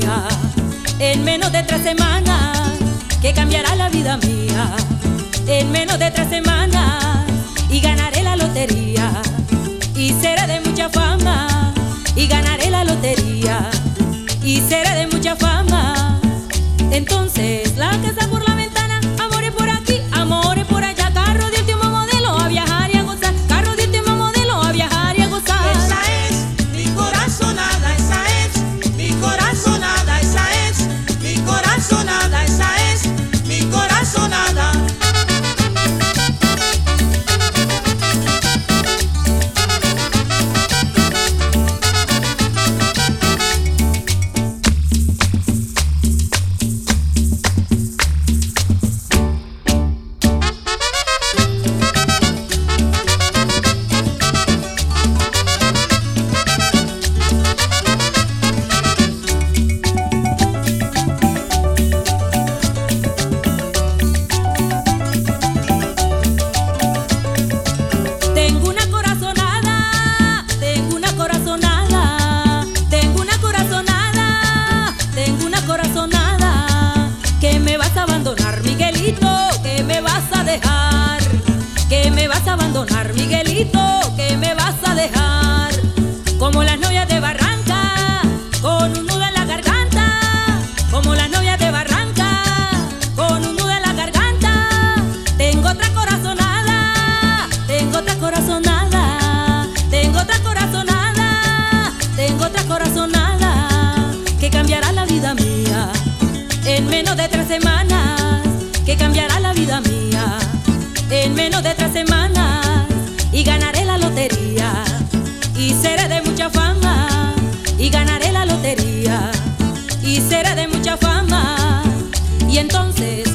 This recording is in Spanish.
mía. En menos de 3 semanas, que cambiará la vida mía. En menos de 3 semanas, y ganaré la lotería. Y seré de mucha fama, y ganaré la lotería. Y seré de mucha fama. Entonces, la casa por la ventana, amores por aquí, amores por allá. Carro de último modelo, a viajar y a gozar. Carro de último modelo, a viajar y a gozar. Esa es mi corazonada, esa es mi corazonada, esa es mi corazonada, esa es mi corazonada. Tengo una corazonada, tengo una corazonada, tengo una corazonada, tengo una corazonada. Que me vas a abandonar, Miguelito, que me vas a dejar. Que me vas a abandonar, Miguelito, que me vas a dejar. Como las novias de Barranca, con un nudo en la garganta. Como las novias de Barranca, con un nudo en la garganta. Tengo otra corazonada, tengo otra corazonada, tengo otra corazonada, tengo otra corazonada. Que cambiará la vida mía. En menos de 3 semanas, que cambiará la vida mía. En menos de 3 semanas, y ganaré la lotería. Y seré de mucha fama, y ganaré la lotería. Y seré de mucha fama. Y entonces